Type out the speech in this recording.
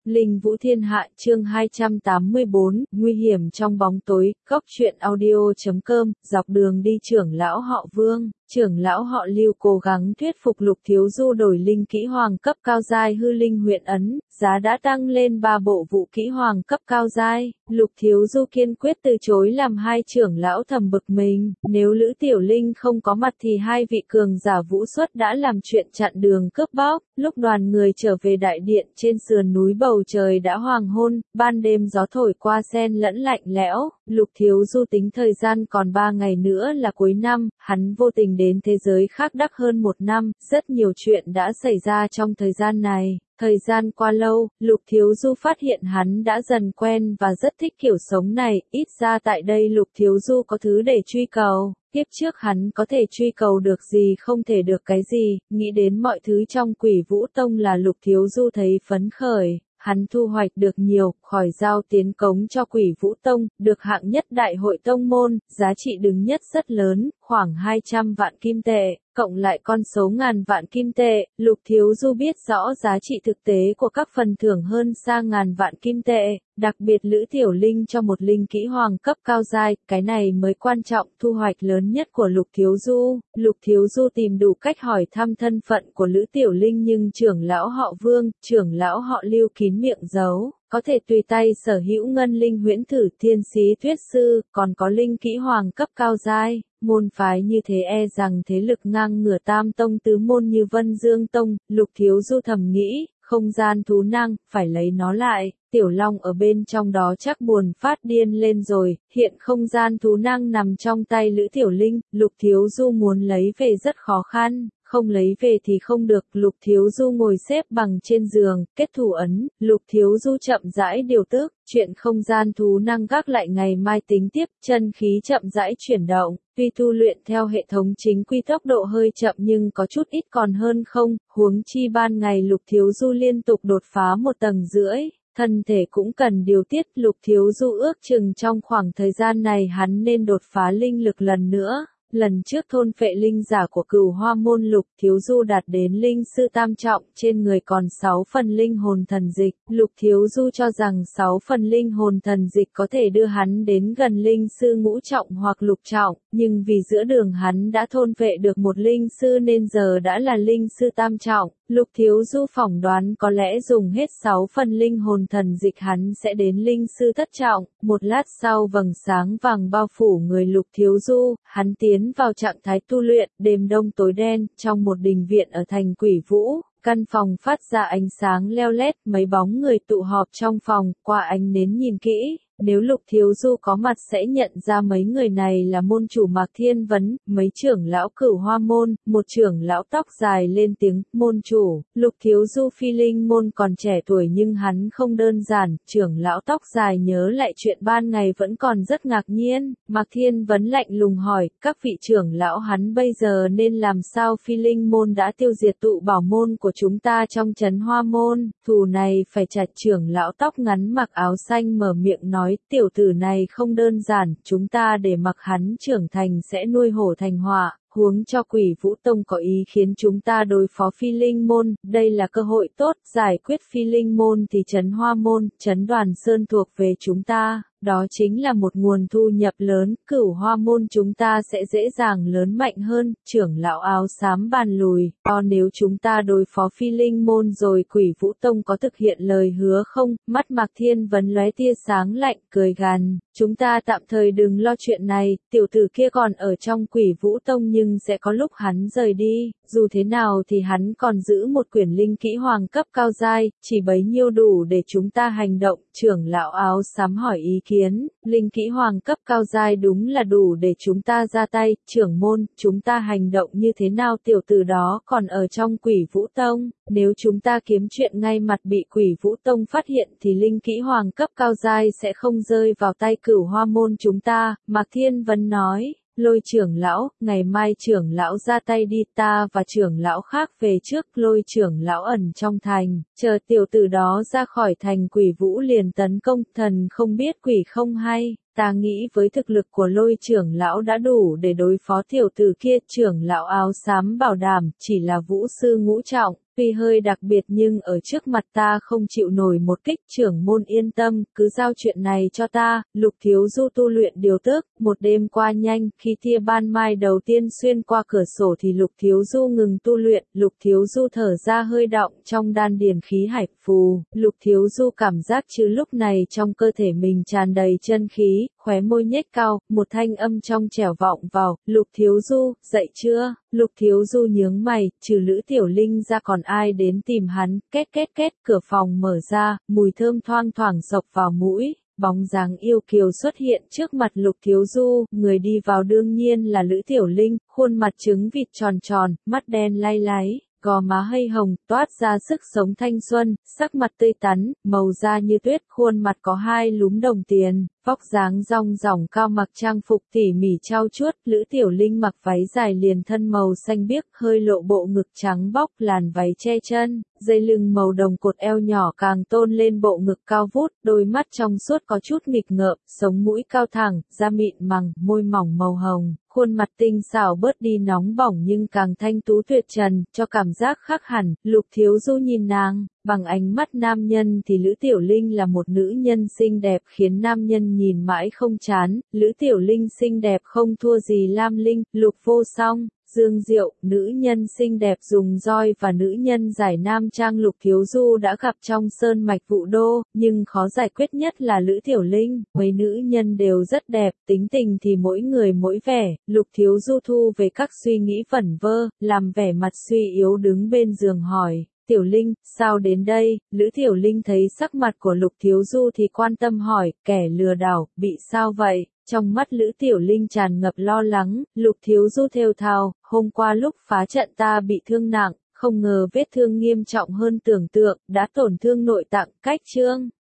Linh Vũ Thiên Hạ chương 284, nguy hiểm trong bóng tối, góc truyện audio.com, dọc đường đi trưởng lão họ Vương, trưởng lão họ Lưu cố gắng thuyết phục Lục Thiếu Du đổi linh kỹ hoàng cấp cao giai hư linh huyện ấn, giá đã tăng lên 3 bộ vũ kỹ hoàng cấp cao giai, Lục Thiếu Du kiên quyết từ chối làm hai trưởng lão thầm bực mình, nếu Lữ Tiểu Linh không có mặt thì hai vị cường giả vũ xuất đã làm chuyện chặn đường cướp bóc, lúc đoàn người trở về đại điện trên sườn núi bầu trời đã hoàng hôn, ban đêm gió thổi qua xen lẫn lạnh lẽo, Lục Thiếu Du tính thời gian còn 3 ngày nữa là cuối năm, hắn vô tình đến thế giới khác đắc hơn 1 năm, rất nhiều chuyện đã xảy ra trong thời gian này. Thời gian qua lâu, Lục Thiếu Du phát hiện hắn đã dần quen và rất thích kiểu sống này, ít ra tại đây Lục Thiếu Du có thứ để truy cầu. Kiếp trước hắn có thể truy cầu được gì không thể được cái gì, nghĩ đến mọi thứ trong Quỷ Vũ Tông là Lục Thiếu Du thấy phấn khởi. Hắn thu hoạch được nhiều, khỏi giao tiến cống cho Quỷ Vũ Tông, được hạng nhất đại hội tông môn, giá trị đứng nhất rất lớn, khoảng 200 vạn kim tệ, cộng lại con số ngàn vạn kim tệ, Lục Thiếu Du biết rõ giá trị thực tế của các phần thưởng hơn xa ngàn vạn kim tệ, đặc biệt Lữ Tiểu Linh cho một linh kỹ hoàng cấp cao giai, cái này mới quan trọng, thu hoạch lớn nhất của Lục Thiếu Du. Lục Thiếu Du tìm đủ cách hỏi thăm thân phận của Lữ Tiểu Linh nhưng trưởng lão họ Vương, trưởng lão họ Lưu kín miệng giấu. Có thể tùy tay sở hữu ngân linh huyễn thử thiên sĩ thuyết sư, còn có linh kỹ hoàng cấp cao giai, môn phái như thế e rằng thế lực ngang ngửa tam tông tứ môn như Vân Dương Tông, Lục Thiếu Du thầm nghĩ, không gian thú năng, phải lấy nó lại, Tiểu Long ở bên trong đó chắc buồn phát điên lên rồi, hiện không gian thú năng nằm trong tay Lữ Tiểu Linh, Lục Thiếu Du muốn lấy về rất khó khăn. Không lấy về thì không được, Lục Thiếu Du ngồi xếp bằng trên giường, kết thủ ấn, Lục Thiếu Du chậm rãi điều tức, chuyện không gian thú năng gác lại ngày mai tính tiếp, chân khí chậm rãi chuyển động, tuy tu luyện theo hệ thống chính quy tốc độ hơi chậm nhưng có chút ít còn hơn không, huống chi ban ngày Lục Thiếu Du liên tục đột phá 1,5 tầng, thân thể cũng cần điều tiết, Lục Thiếu Du ước chừng trong khoảng thời gian này hắn nên đột phá linh lực lần nữa. Lần trước thôn phệ linh giả của Cửu Hoa môn Lục Thiếu Du đạt đến linh sư tam trọng, trên người còn 6 phần linh hồn thần dịch, Lục Thiếu Du cho rằng 6 phần linh hồn thần dịch có thể đưa hắn đến gần linh sư ngũ trọng hoặc lục trọng, nhưng vì giữa đường hắn đã thôn phệ được một linh sư nên giờ đã là linh sư tam trọng. Lục Thiếu Du phỏng đoán có lẽ dùng hết 6 phần linh hồn thần dịch hắn sẽ đến linh sư thất trọng. Một lát sau vầng sáng vàng bao phủ người Lục Thiếu Du, hắn tiến vào trạng thái tu luyện, đêm đông tối đen, trong một đình viện ở thành Quỷ Vũ. Căn phòng phát ra ánh sáng leo lét, mấy bóng người tụ họp trong phòng, qua ánh nến nhìn kỹ. Nếu Lục Thiếu Du có mặt sẽ nhận ra mấy người này là môn chủ Mạc Thiên Vấn, mấy trưởng lão Cửu Hoa môn, một trưởng lão tóc dài lên tiếng, môn chủ, Lục Thiếu Du phi linh môn còn trẻ tuổi nhưng hắn không đơn giản, trưởng lão tóc dài nhớ lại chuyện ban ngày vẫn còn rất ngạc nhiên, Mạc Thiên Vấn lạnh lùng hỏi, các vị trưởng lão hắn bây giờ nên làm sao, phi linh môn đã tiêu diệt tụ bảo môn của chúng ta trong trấn Hoa môn, thù này phải trả. Trưởng lão tóc ngắn mặc áo xanh mở miệng nói, tiểu tử này không đơn giản, chúng ta để mặc hắn trưởng thành sẽ nuôi hổ thành họa, huống cho Quỷ Vũ Tông có ý khiến chúng ta đối phó phi linh môn, đây là cơ hội tốt, giải quyết phi linh môn thì trấn Hoa môn, trấn Đoàn Sơn thuộc về chúng ta. Đó chính là một nguồn thu nhập lớn, Cửu Hoa môn chúng ta sẽ dễ dàng lớn mạnh hơn, trưởng lão áo xám bàn lùi, nếu chúng ta đối phó phi linh môn rồi Quỷ Vũ Tông có thực hiện lời hứa không, mắt Mạc Thiên Vấn lóe tia sáng lạnh, cười gằn, chúng ta tạm thời đừng lo chuyện này, tiểu tử kia còn ở trong Quỷ Vũ Tông nhưng sẽ có lúc hắn rời đi, dù thế nào thì hắn còn giữ một quyển linh kỹ hoàng cấp cao giai, chỉ bấy nhiêu đủ để chúng ta hành động, trưởng lão áo xám hỏi ý kiến, linh kỹ hoàng cấp cao giai đúng là đủ để chúng ta ra tay, trưởng môn, chúng ta hành động như thế nào, tiểu tử đó còn ở trong Quỷ Vũ Tông, nếu chúng ta kiếm chuyện ngay mặt bị Quỷ Vũ Tông phát hiện thì linh kỹ hoàng cấp cao giai sẽ không rơi vào tay Cửu Hoa môn chúng ta, Mạc Thiên Vấn nói. Lôi trưởng lão, ngày mai trưởng lão ra tay đi, ta và trưởng lão khác về trước, Lôi trưởng lão ẩn trong thành, chờ tiểu tử đó ra khỏi thành Quỷ Vũ liền tấn công, thần không biết quỷ không hay, ta nghĩ với thực lực của Lôi trưởng lão đã đủ để đối phó tiểu tử kia, trưởng lão áo xám bảo đảm, chỉ là vũ sư ngũ trọng, tuy hơi đặc biệt nhưng ở trước mặt ta không chịu nổi một kích. Trưởng môn yên tâm, cứ giao chuyện này cho ta. Lục Thiếu Du tu luyện điều tức, một đêm qua nhanh, khi tia ban mai đầu tiên xuyên qua cửa sổ thì Lục Thiếu Du ngừng tu luyện. Lục Thiếu Du thở ra hơi đọng, trong đan điền khí hải phù. Lục Thiếu Du cảm giác chứ lúc này trong cơ thể mình tràn đầy chân khí, khóe môi nhếch cao, một thanh âm trong trẻo vọng vào. Lục Thiếu Du, dậy chưa? Lục Thiếu Du nhướng mày, trừ Lữ Tiểu Linh ra còn ai đến tìm hắn? Két két két, cửa phòng mở ra, mùi thơm thoang thoảng xộc vào mũi. Bóng dáng yêu kiều xuất hiện trước mặt Lục Thiếu Du, người đi vào đương nhiên là Lữ Tiểu Linh, khuôn mặt trứng vịt tròn tròn, mắt đen lay láy, gò má hơi hồng, toát ra sức sống thanh xuân, sắc mặt tươi tắn, màu da như tuyết, khuôn mặt có hai lúm đồng tiền, vóc dáng rong ròng cao, mặc trang phục tỉ mỉ trau chuốt. Lữ Tiểu Linh mặc váy dài liền thân màu xanh biếc, hơi lộ bộ ngực trắng bóc, làn váy che chân, dây lưng màu đồng cột eo nhỏ càng tôn lên bộ ngực cao vút, đôi mắt trong suốt có chút nghịch ngợm, sống mũi cao thẳng, da mịn màng, môi mỏng màu hồng. Khuôn mặt tinh xảo bớt đi nóng bỏng nhưng càng thanh tú tuyệt trần, cho cảm giác khác hẳn. Lục Thiếu Du nhìn nàng, bằng ánh mắt nam nhân thì Lữ Tiểu Linh là một nữ nhân xinh đẹp khiến nam nhân nhìn mãi không chán. Lữ Tiểu Linh xinh đẹp không thua gì Lam Linh, Lục Vô Song, Dương Diệu, nữ nhân xinh đẹp dùng roi và nữ nhân giải nam trang Lục Thiếu Du đã gặp trong sơn mạch Vũ Đô, nhưng khó giải quyết nhất là Lữ Tiểu Linh. Mấy nữ nhân đều rất đẹp, tính tình thì mỗi người mỗi vẻ. Lục Thiếu Du thu về các suy nghĩ vẩn vơ, làm vẻ mặt suy yếu đứng bên giường hỏi. Tiểu Linh, sao đến đây? Lữ Tiểu Linh thấy sắc mặt của Lục Thiếu Du thì quan tâm hỏi, kẻ lừa đảo, bị sao vậy? Trong mắt Lữ Tiểu Linh tràn ngập lo lắng. Lục Thiếu Du thều thào, hôm qua lúc phá trận ta bị thương nặng, không ngờ vết thương nghiêm trọng hơn tưởng tượng, đã tổn thương nội tạng, cách chương.